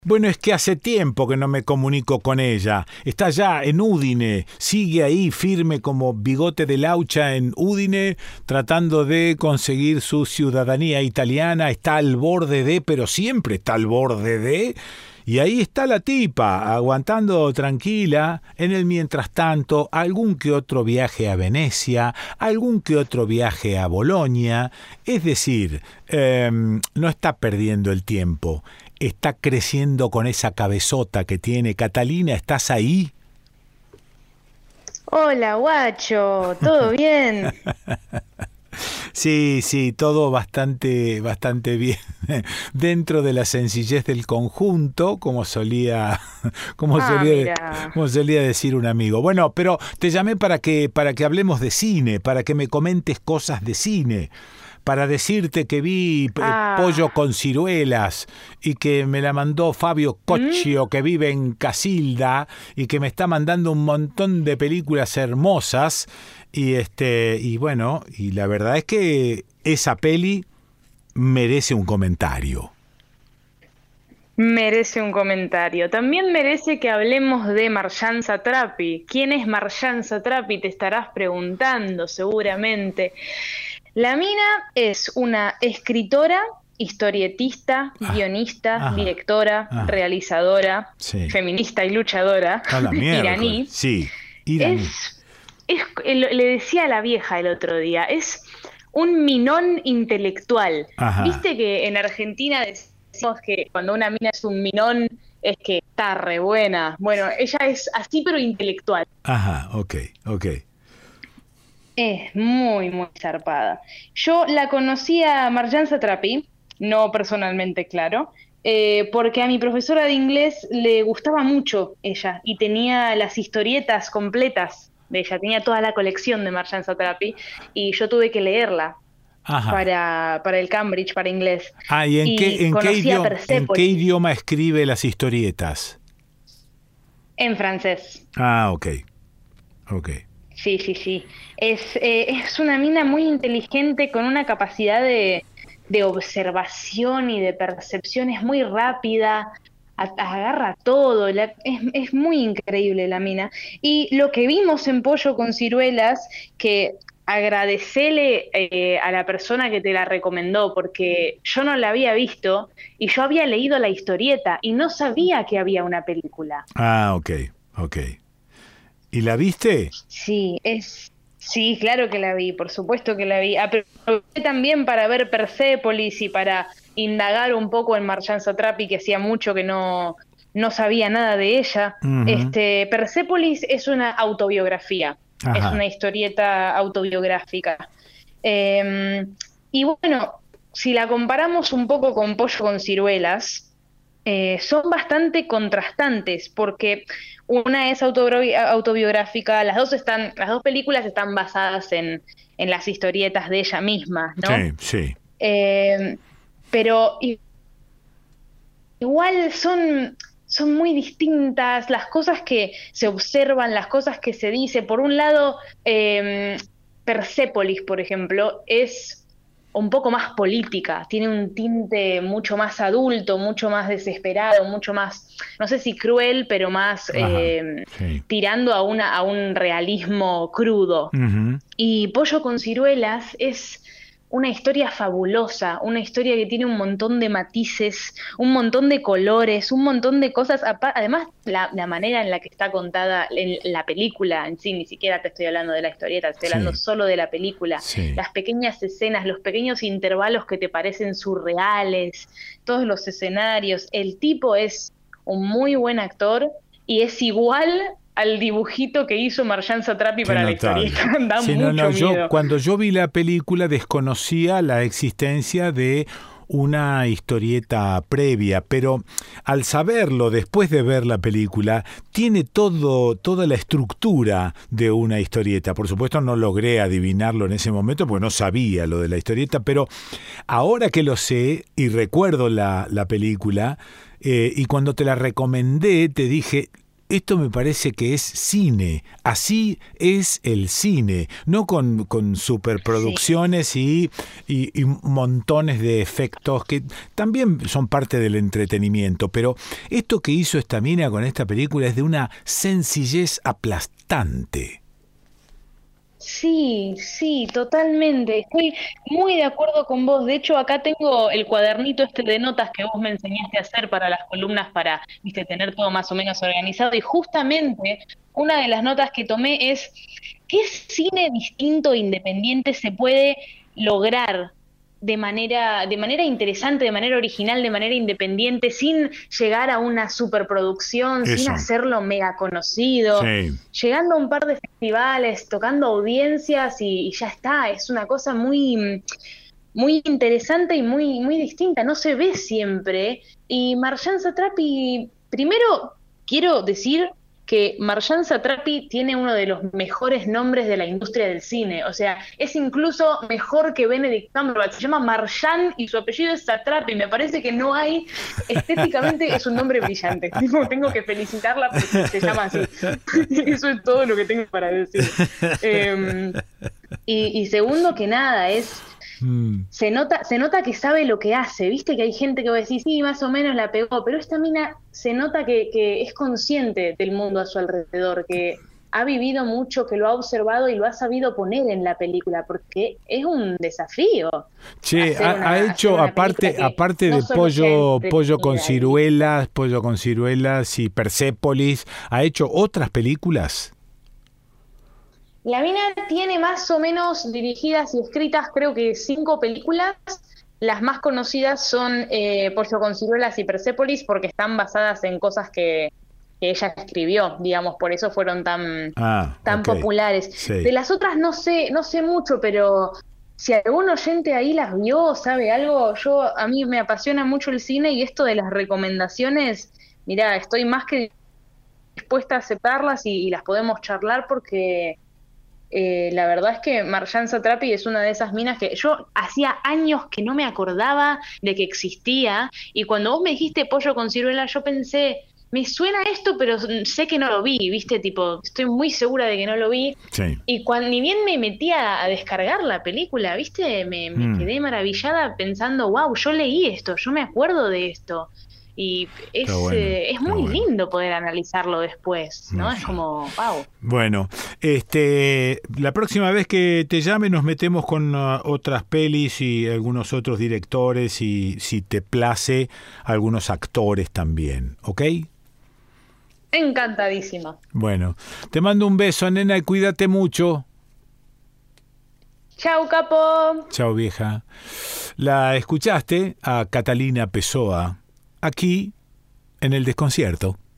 Bueno, es que hace tiempo que no me comunico con ella. Está ya en Udine, sigue ahí firme como bigote de laucha en Udine, tratando de conseguir su ciudadanía italiana. Está al borde de, pero siempre está al borde de. Y ahí está la tipa, aguantando tranquila. En el mientras tanto, algún que otro viaje a Venecia, algún que otro viaje a Bolonia. Es decir, no está perdiendo el tiempo. Está creciendo con esa cabezota que tiene. Catalina, ¿estás ahí? Hola, guacho, ¿todo bien? Sí, todo bastante bien. Dentro de la sencillez del conjunto, como Mira. solía decir un amigo. Bueno, pero te llamé para que hablemos de cine, para que me comentes cosas de cine. Para decirte que vi Pollo Ah, con ciruelas y que me la mandó Fabio ¿mm? Cocchio, que vive en Casilda y que me está mandando un montón de películas hermosas y bueno, y la verdad es que esa peli merece un comentario. Merece un comentario. También merece que hablemos de Marjan Satrapi. ¿Quién es Marjan Satrapi? Te estarás preguntando seguramente. La mina es una escritora, historietista, Ah, guionista, ajá, directora, ajá, realizadora, sí. feminista y luchadora A la miércoles, iraní. sí, iraní. Es, le decía a la vieja el otro día, es un minón intelectual. Ajá, Viste que en Argentina decimos que cuando una mina es un minón es que está re buena. Bueno, ella es así pero intelectual. ajá, ok. Es muy, muy zarpada. Yo la conocí a Marjan Satrapi, no personalmente, claro, porque a mi profesora de inglés le gustaba mucho ella y tenía las historietas completas de ella, tenía toda la colección de Marjan Satrapi y yo tuve que leerla Ajá. para el Cambridge, para inglés. Ah, ¿y Y conocí a en qué Persepolis idioma escribe las historietas? en francés. Ah, ok. Sí, sí, sí. Es una mina muy inteligente con una capacidad de observación y de percepción, es muy rápida, agarra todo, es muy increíble la mina. Y lo que vimos en Pollo con Ciruelas, que agradecele a la persona que te la recomendó, porque yo no la había visto y yo había leído la historieta y no sabía que había una película. Ah, ok. ¿Y la viste? Sí, sí, claro que la vi, por supuesto que la vi. Aproveché también para ver Persépolis y para indagar un poco en Marjane Satrapi, que hacía mucho que no sabía nada de ella. Ujú. Persépolis es una autobiografía, es Ajá. una historieta autobiográfica. Eh, y bueno, si la comparamos un poco con Pollo con ciruelas, son bastante contrastantes porque una es autobiográfica, las dos películas están basadas en las historietas de ella misma, ¿no? Sí. Eh, pero igual son muy distintas las cosas que se observan, las cosas que se dice. Por un lado, Persépolis, por ejemplo, es un poco más política, tiene un tinte mucho más adulto, mucho más desesperado, mucho más, no sé si cruel, pero más Ajá. Sí. tirando a un realismo crudo. Ujú. Y Pollo con ciruelas es una historia fabulosa, una historia que tiene un montón de matices, un montón de colores, un montón de cosas. Además, la manera en la que está contada en la película en sí, ni siquiera te estoy hablando de la historieta, te estoy hablando Sí. solo de la película. Sí. Las pequeñas escenas, los pequeños intervalos que te parecen surreales, todos los escenarios. El tipo es un muy buen actor y es igual al dibujito que hizo Marjane Satrapi Qué para la notable. historieta. Da Sí, no, mucho miedo. cuando yo vi la película desconocía la existencia de una historieta previa, pero al saberlo después de ver la película, tiene toda la estructura de una historieta. Por supuesto no logré adivinarlo en ese momento porque no sabía lo de la historieta, pero ahora que lo sé y recuerdo la película, y cuando te la recomendé te dije, esto me parece que es cine, así es el cine, no con superproducciones y montones de efectos que también son parte del entretenimiento, pero esto que hizo esta mina con esta película es de una sencillez aplastante. Sí, sí, totalmente. Estoy muy de acuerdo con vos. De hecho, acá tengo el cuadernito este de notas que vos me enseñaste a hacer para las columnas para, viste, tener todo más o menos organizado. Y justamente una de las notas que tomé es ¿qué cine distinto e independiente se puede lograr de manera interesante, de manera original, de manera independiente, sin llegar a una superproducción, sin Eso, hacerlo mega conocido, sí. llegando a un par de festivales, tocando audiencias y ya está? Es una cosa muy, muy interesante y muy, muy distinta, no se ve siempre. Y Marjane Satrapi, primero quiero decir que Marjane Satrapi tiene uno de los mejores nombres de la industria del cine, o sea, es incluso mejor que Benedict Cumberbatch, se llama Marjane y su apellido es Satrapi, me parece que no hay, estéticamente es un nombre brillante, tengo que felicitarla porque se llama así, eso es todo lo que tengo para decir. Eh, y segundo que nada, Mm. se nota que sabe lo que hace, viste que hay gente que va a decir, sí, más o menos la pegó, pero esta mina se nota que es consciente del mundo a su alrededor, que ha vivido mucho, que lo ha observado y lo ha sabido poner en la película, porque es un desafío Che, ha hacer hecho, una película que aparte no de solo sea pollo con ciruelas y Persépolis, ¿ha hecho otras películas? La mina tiene más o menos dirigidas y escritas, creo que 5 películas. Las más conocidas son Pollo con ciruelas y Persépolis, porque están basadas en cosas que ella escribió, digamos, por eso fueron tan Ok, populares. De sí. las otras no sé mucho, pero si algún oyente ahí las vio, sabe algo, a mí me apasiona mucho el cine y esto de las recomendaciones, mirá, estoy más que dispuesta a aceptarlas y las podemos charlar porque la verdad es que Marjane Satrapi es una de esas minas que yo hacía años que no me acordaba de que existía, y cuando vos me dijiste pollo con ciruela, yo pensé, me suena esto, pero sé que no lo vi, ¿viste? Tipo, estoy muy segura de que no lo vi. Sí. Y cuando ni bien me metí a descargar la película, ¿viste? Me Mm, quedé maravillada pensando, wow, yo leí esto, yo me acuerdo de esto. Y está bueno, es está muy bueno. lindo poder analizarlo después, No ¿no? Es sé. como, wow. Bueno, la próxima vez que te llame nos metemos con otras pelis y algunos otros directores y si te place algunos actores también, ¿ok? Encantadísima. Bueno, te mando un beso, nena, y cuídate mucho. Chau, capo. Chao, vieja. La escuchaste a Catalina Pessoa aquí en El Desconcierto.